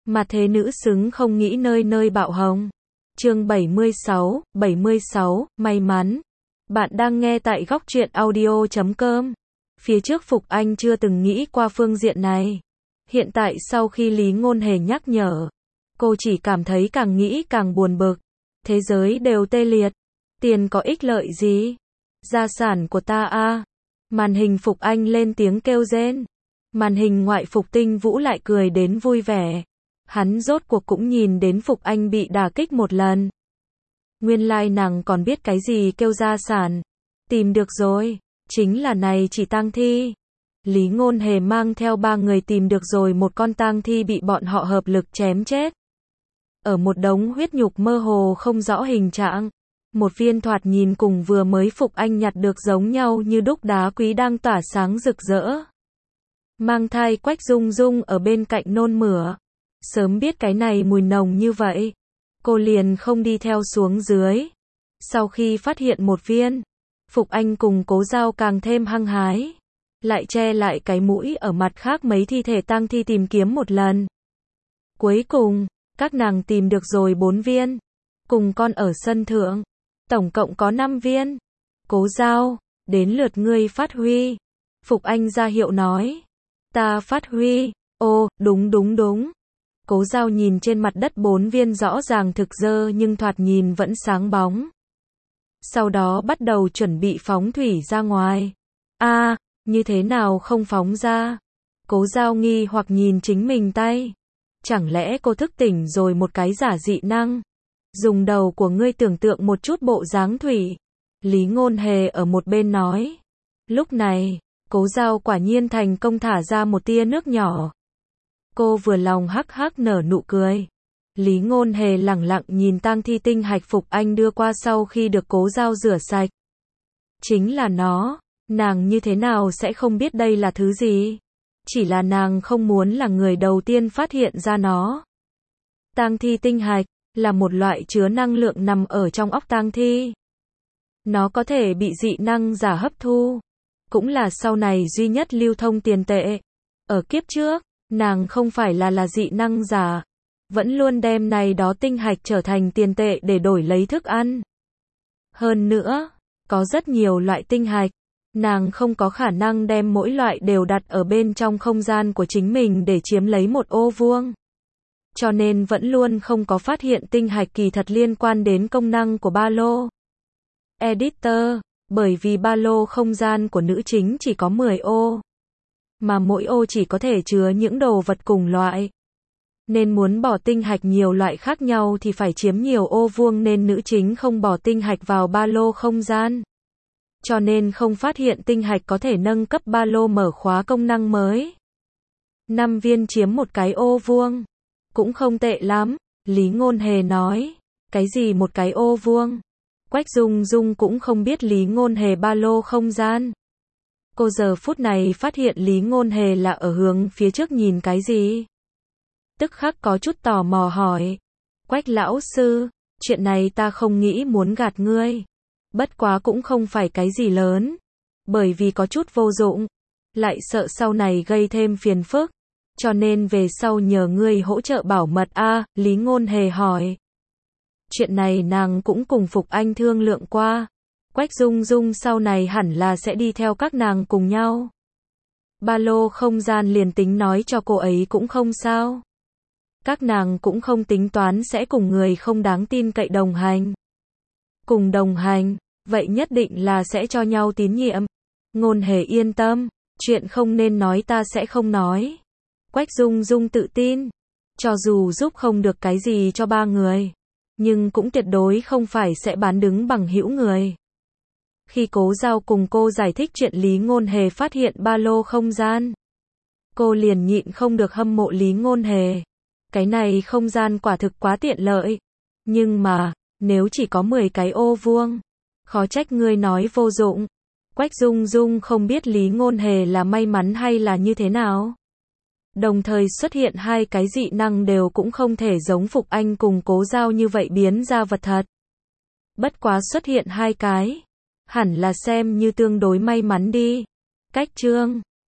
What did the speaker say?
Mà thế nữ xứng không nghĩ nơi nơi bạo hồng. Chương 76, may mắn. Bạn đang nghe tại góc truyện audio.com. Phía trước Phục Anh chưa từng nghĩ qua phương diện này. Hiện tại sau khi Lý Ngôn Hề nhắc nhở, cô chỉ cảm thấy càng nghĩ càng buồn bực. Thế giới đều tê liệt. Tiền có ích lợi gì? Gia sản của ta a. Màn hình Phục Anh lên tiếng kêu rên. Màn hình ngoại Phục Tinh Vũ lại cười đến vui vẻ. Hắn rốt cuộc cũng nhìn đến Phục Anh bị đả kích một lần. Nguyên lai nàng còn biết cái gì kêu gia sản. Tìm được rồi, chính là này chỉ tang thi. Lý Ngôn Hề mang theo 3 người tìm được rồi một con tang thi bị bọn họ hợp lực chém chết. Ở một đống huyết nhục mơ hồ không rõ hình trạng. Một viên thoạt nhìn cùng vừa mới Phục Anh nhặt được giống nhau như đúc đá quý đang tỏa sáng rực rỡ. Mang thai Quách Dung Dung ở bên cạnh nôn mửa. Sớm biết cái này mùi nồng như vậy, cô liền không đi theo xuống dưới. Sau khi phát hiện một viên, Phục Anh cùng Cố Giao càng thêm hăng hái, lại che lại cái mũi ở mặt khác mấy thi thể tang thi tìm kiếm một lần. Cuối cùng, các nàng tìm được rồi 4 viên, cùng con ở sân thượng, tổng cộng có 5 viên. Cố Giao, đến lượt ngươi phát huy. Phục Anh ra hiệu nói. Ta phát huy, ô, đúng. Cố Giao nhìn trên mặt đất 4 viên rõ ràng thực dơ nhưng thoạt nhìn vẫn sáng bóng. Sau đó bắt đầu chuẩn bị phóng thủy ra ngoài. Như thế nào không phóng ra? Cố Giao nghi hoặc nhìn chính mình tay. Chẳng lẽ cô thức tỉnh rồi một cái giả dị năng? Dùng đầu của ngươi tưởng tượng một chút bộ dáng thủy. Lý Ngôn Hề ở một bên nói. Lúc này, Cố Giao quả nhiên thành công thả ra một tia nước nhỏ. Cô vừa lòng hắc hắc nở nụ cười. Lý Ngôn Hề lẳng lặng nhìn tang thi tinh hạch Phục Anh đưa qua sau khi được Cố Giao rửa sạch. Chính là nó, nàng như thế nào sẽ không biết đây là thứ gì? Chỉ là nàng không muốn là người đầu tiên phát hiện ra nó. Tang thi tinh hạch là một loại chứa năng lượng nằm ở trong óc tang thi. Nó có thể bị dị năng giả hấp thu, cũng là sau này duy nhất lưu thông tiền tệ. Ở kiếp trước, nàng không phải là dị năng giả, vẫn luôn đem này đó tinh hạch trở thành tiền tệ để đổi lấy thức ăn. Hơn nữa, có rất nhiều loại tinh hạch, nàng không có khả năng đem mỗi loại đều đặt ở bên trong không gian của chính mình để chiếm lấy một ô vuông. Cho nên vẫn luôn không có phát hiện tinh hạch kỳ thật liên quan đến công năng của ba lô. Editor, bởi vì ba lô không gian của nữ chính chỉ có 10 ô. Mà mỗi ô chỉ có thể chứa những đồ vật cùng loại. Nên muốn bỏ tinh hạch nhiều loại khác nhau thì phải chiếm nhiều ô vuông nên nữ chính không bỏ tinh hạch vào ba lô không gian. Cho nên không phát hiện tinh hạch có thể nâng cấp ba lô mở khóa công năng mới. 5 viên chiếm một cái ô vuông. Cũng không tệ lắm, Lý Ngôn Hề nói. Cái gì một cái ô vuông? Quách Dung Dung cũng không biết Lý Ngôn Hề ba lô không gian. Cô giờ phút này phát hiện Lý Ngôn Hề là ở hướng phía trước nhìn cái gì? Tức khắc có chút tò mò hỏi. Quách lão sư, chuyện này ta không nghĩ muốn gạt ngươi. Bất quá cũng không phải cái gì lớn. Bởi vì có chút vô dụng. Lại sợ sau này gây thêm phiền phức. Cho nên về sau nhờ ngươi hỗ trợ bảo mật Lý Ngôn Hề hỏi. Chuyện này nàng cũng cùng Phục Anh thương lượng qua. Quách Dung Dung sau này hẳn là sẽ đi theo các nàng cùng nhau. Ba lô không gian liền tính nói cho cô ấy cũng không sao. Các nàng cũng không tính toán sẽ cùng người không đáng tin cậy đồng hành. Cùng đồng hành, vậy nhất định là sẽ cho nhau tín nhiệm. Ngôn Hề yên tâm, chuyện không nên nói ta sẽ không nói. Quách Dung Dung tự tin. Cho dù giúp không được cái gì cho 3 người, nhưng cũng tuyệt đối không phải sẽ bán đứng bằng hữu người. Khi Cố Giao cùng cô giải thích chuyện Lý Ngôn Hề phát hiện ba lô không gian, cô liền nhịn không được hâm mộ Lý Ngôn Hề. Cái này không gian quả thực quá tiện lợi. Nhưng mà, nếu chỉ có 10 cái ô vuông, khó trách ngươi nói vô dụng. Quách Dung Dung không biết Lý Ngôn Hề là may mắn hay là như thế nào. Đồng thời xuất hiện 2 cái dị năng đều cũng không thể giống Phục Anh cùng Cố Giao như vậy biến ra vật thật. Bất quá xuất hiện 2 cái, hẳn là xem như tương đối may mắn đi. Cách chương